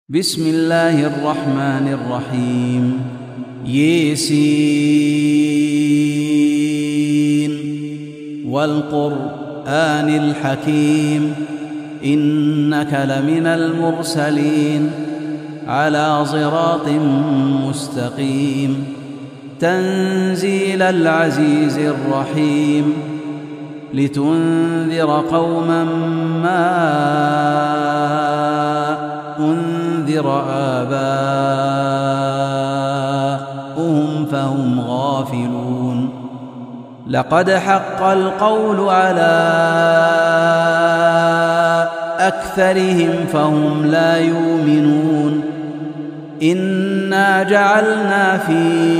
بسم الله الرحمن الرحيم. ياسين والقرآن الحكيم إنك لمن المرسلين على صراط مستقيم تنزيل العزيز الرحيم لتنذر قوما ما أنذر آباؤهم فهم غافلون. لقد حق القول على أكثرهم فهم لا يؤمنون. إنا جعلنا في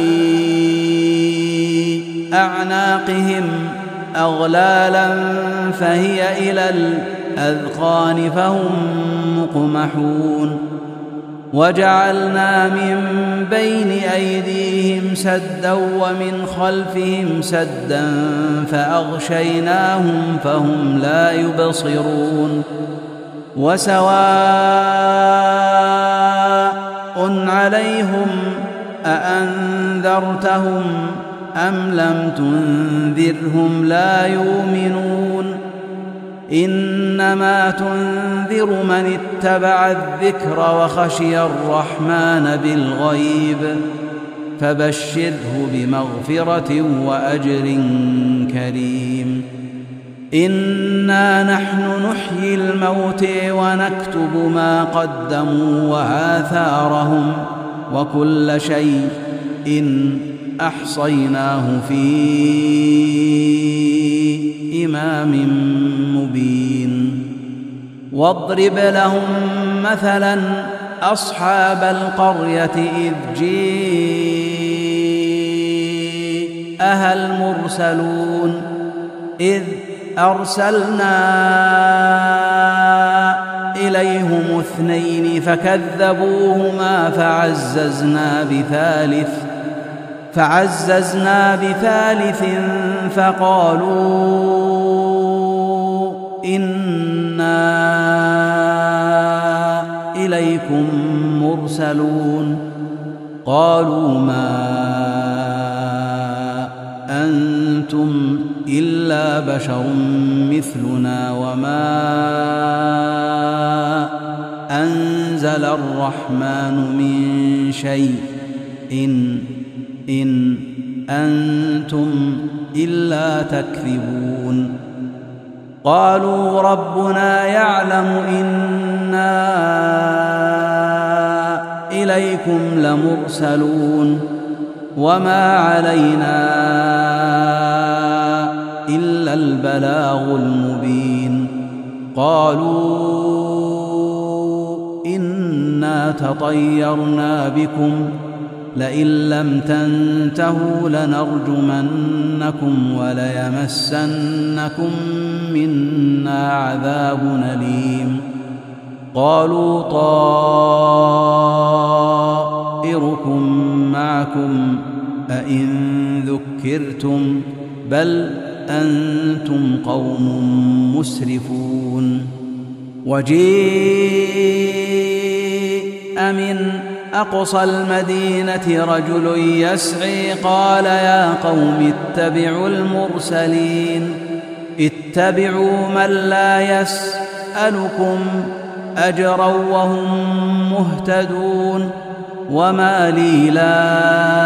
أعناقهم أغلالا فهي إلى الأذقان فهم مقمحون. وجعلنا من بين أيديهم سدا ومن خلفهم سدا فأغشيناهم فهم لا يبصرون. وسواء عليهم أأنذرتهم أم لم تنذرهم لا يؤمنون. إنما تنذر من اتبع الذكر وخشي الرحمن بالغيب فبشره بمغفرة وأجر كريم. إنا نحن نحيي الموتى ونكتب ما قدموا وآثارهم وكل شيء أحصيناه في إمام مبين. واضرب لهم مثلا أصحاب القرية إذ جاءها المرسلون إذ أرسلنا إليهم اثنين فكذبوهما فعززنا بثالث فقالوا إنا إليكم مرسلون. قالوا ما أنتم إلا بشر مثلنا وما أنزل الرحمن من شيء إن أنتم إلا تكذبون. قالوا ربنا يعلم إنا إليكم لمرسلون وما علينا إلا البلاغ المبين. قالوا إنا تطيرنا بكم لئن لم تنتهوا لنرجمنكم وليمسنكم منا عذاب أليم. قالوا طائركم معكم أئن ذكرتم بل أنتم قوم مسرفون. وجيء من أقصى المدينة رجل يسعي قال يا قوم اتبعوا المرسلين اتبعوا من لا يسألكم أجرا وهم مهتدون. وما لي لا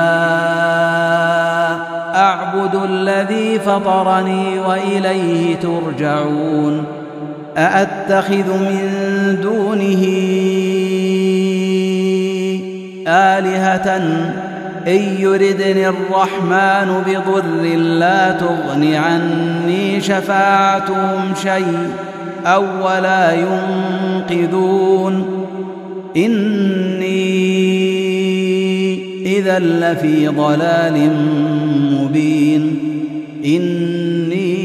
أعبد الذي فطرني وإليه ترجعون. أأتخذ من دونه آلهة إن يردني الرحمن بضر لا تغن عني شفاعتهم شيء أو ولا ينقذون. إني إذا لفي ضلال مبين. إني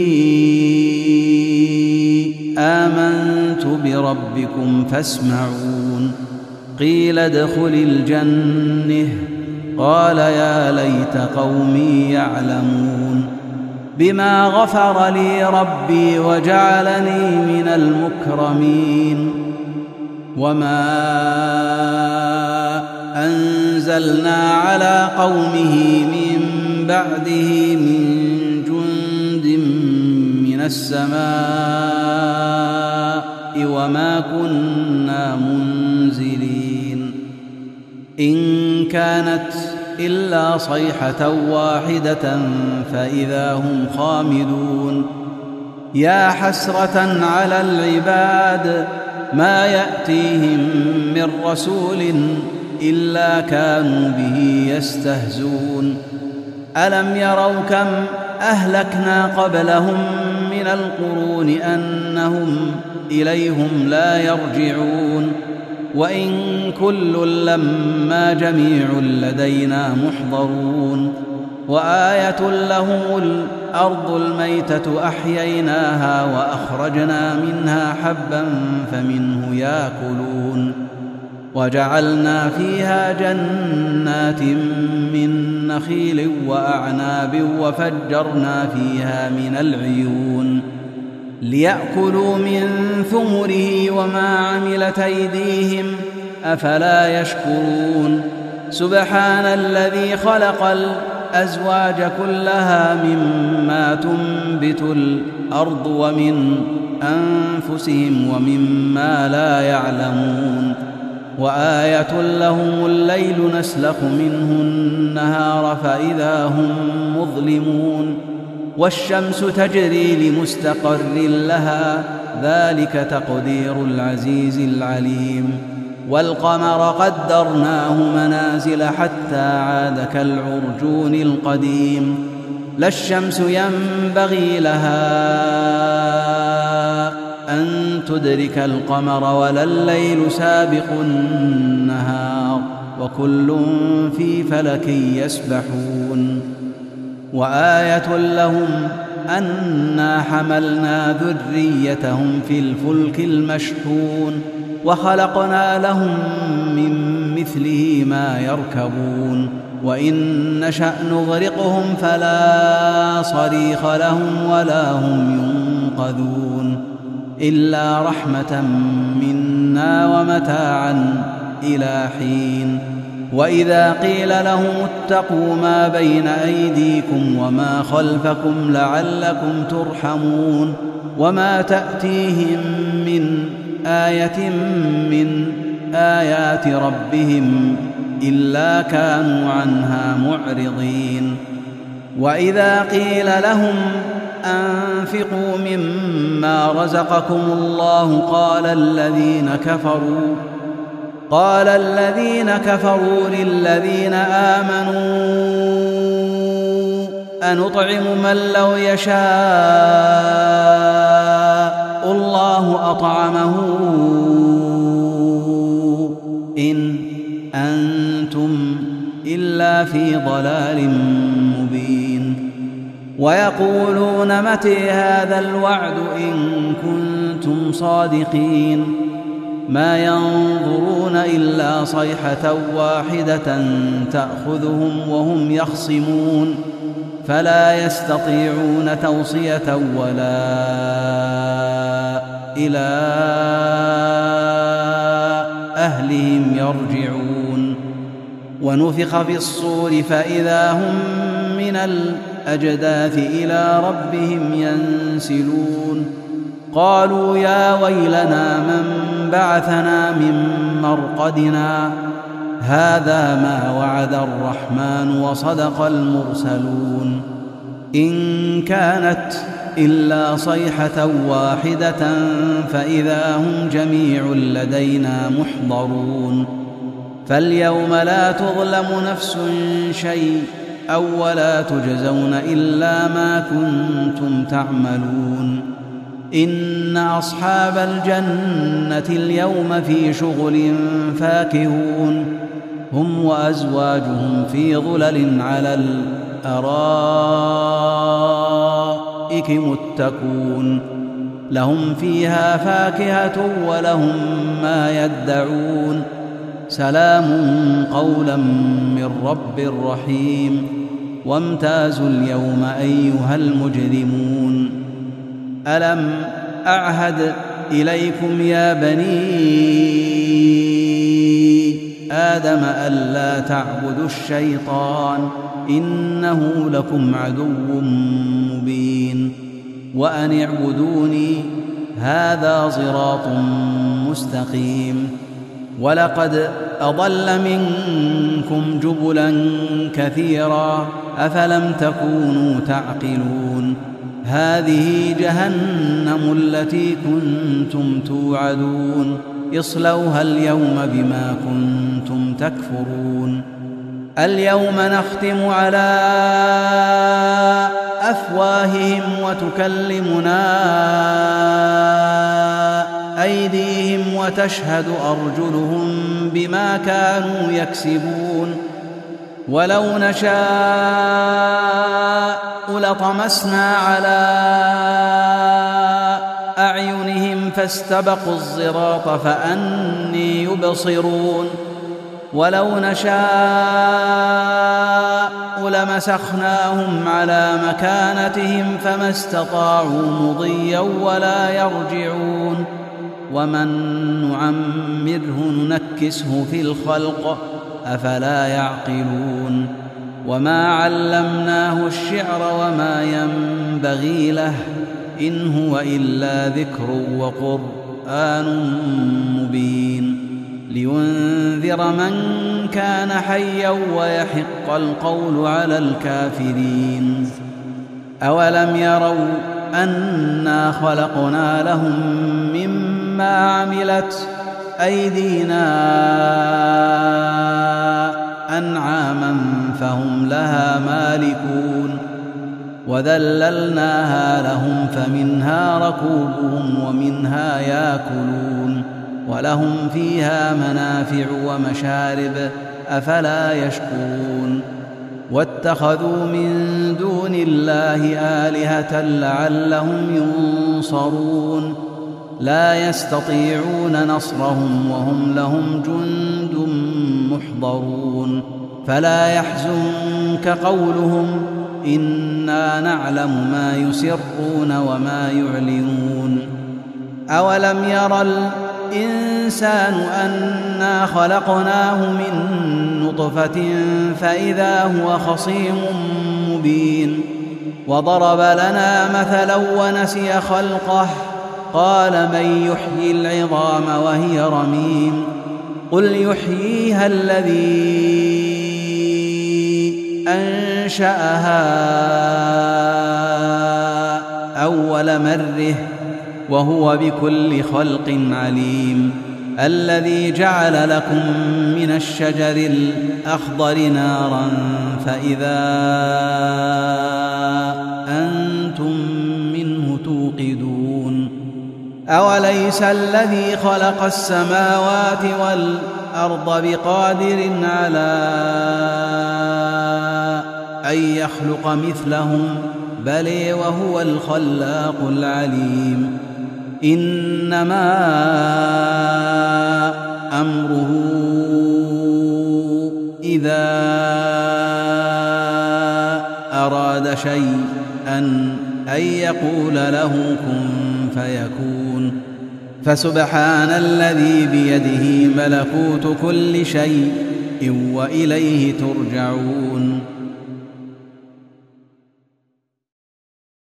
آمنت بربكم فاسمعون. قيل ادخل الجنة قال يا ليت قومي يعلمون. بما غفر لي ربي وجعلني من المكرمين. وما أنزلنا على قومه من بعده من جند من السماء وما كنا منزلين إن كانت إلا صيحة واحدة فإذا هم خامدون يا حسرة على العباد ما يأتيهم من رسول إلا كانوا به يستهزون ألم يروا كم أهلكنا قبلهم من القرون أنهم إليهم لا يرجعون وإن كل لما جميع لدينا محضرون وآية لهم الأرض الميتة أحييناها وأخرجنا منها حبا فمنه يأكلون وجعلنا فيها جنات من نخيل وأعناب وفجرنا فيها من العيون ليأكلوا من ثمره وما عملت أيديهم أفلا يشكرون سبحان الذي خلق الأزواج كلها مما تنبت الأرض ومن أنفسهم ومما لا يعلمون وآية لهم الليل نسلخ منه النهار فإذا هم مظلمون والشمس تجري لمستقر لها ذلك تقدير العزيز العليم والقمر قدرناه منازل حتى عاد كالعرجون القديم لا الشمس ينبغي لها أن تدرك القمر ولا الليل سابق النهار وكل في فلك يسبحون وآية لهم أنا حملنا ذريتهم في الفلك المشحون وخلقنا لهم من مثله ما يركبون وإن نشأ نغرقهم فلا صريخ لهم ولا هم ينقذون إلا رحمة منا ومتاعا إلى حين وإذا قيل لهم اتقوا ما بين أيديكم وما خلفكم لعلكم ترحمون وما تأتيهم من آية من آيات ربهم إلا كانوا عنها معرضين وإذا قيل لهم أنفقوا مما رزقكم الله قال الذين كفروا للذين آمنوا أنطعم من لو يشاء الله أطعمه إن أنتم إلا في ضلال مبين ويقولون متى هذا الوعد إن كنتم صادقين ما ينظرون إلا صيحة واحدة تأخذهم وهم يخصمون فلا يستطيعون توصية ولا إلى أهلهم يرجعون ونفخ في الصور فإذا هم من الأجداث إلى ربهم ينسلون قالوا يا ويلنا من بعثنا من مرقدنا هذا ما وعد الرحمن وصدق المرسلون إن كانت إلا صيحة واحدة فإذا هم جميع لدينا محضرون فاليوم لا تظلم نفس شيئا ولا تجزون إلا ما كنتم تعملون إن أصحاب الجنة اليوم في شغل فاكهون هم وأزواجهم في ظلل على الأرائك متكون لهم فيها فاكهة ولهم ما يدعون سلام قولا من رب رحيم وامتازوا اليوم أيها المجرمون ألم أعهد إليكم يا بني آدم ألا تعبدوا الشيطان إنه لكم عدو مبين وأن اعبدوني هذا صراط مستقيم ولقد أضل منكم جبلا كثيرا أفلم تكونوا تعقلون هذه جهنم التي كنتم توعدون اصلوها اليوم بما كنتم تكفرون اليوم نختم على أفواههم وتكلمنا أيديهم وتشهد أرجلهم بما كانوا يكسبون ولو نشاء لطمسنا على أعينهم فاستبقوا الصراط فأني يبصرون ولو نشاء لمسخناهم على مكانتهم فما استطاعوا مضيا ولا يرجعون ومن نعمره ننكسه في الخلق أفلا يعقلون وما علمناه الشعر وما ينبغي له إن هو إلا ذكر وقرآن مبين لينذر من كان حيا ويحق القول على الكافرين أولم يروا أنا خلقنا لهم مما عملت أيدينا أنعاما فهم لها مالكون وذللناها لهم فمنها ركوبهم ومنها يأكلون ولهم فيها منافع ومشارب أفلا يشكرون واتخذوا من دون الله آلهة لعلهم ينصرون لا يستطيعون نصرهم وهم لهم جند محضرون فلا يحزنك قولهم إنا نعلم ما يسرون وما يعلنون أولم ير الإنسان أنا خلقناه من نطفة فإذا هو خصيم مبين وضرب لنا مثلا ونسي خلقه قال من يحيي العظام وهي رميم قل يحييها الذي أنشأها أول مرة وهو بكل خلق عليم الذي جعل لكم من الشجر الأخضر نارا فإذا أنتم منه توقدون أوليس الذي خلق السماوات والأرض بقادر على أن يخلق مثلهم بل وهو الخلاق العليم إنما أمره إذا أراد شيئا أن يقول له كن فيكون فسبحان الذي بيده ملكوت كل شيء وإليه ترجعون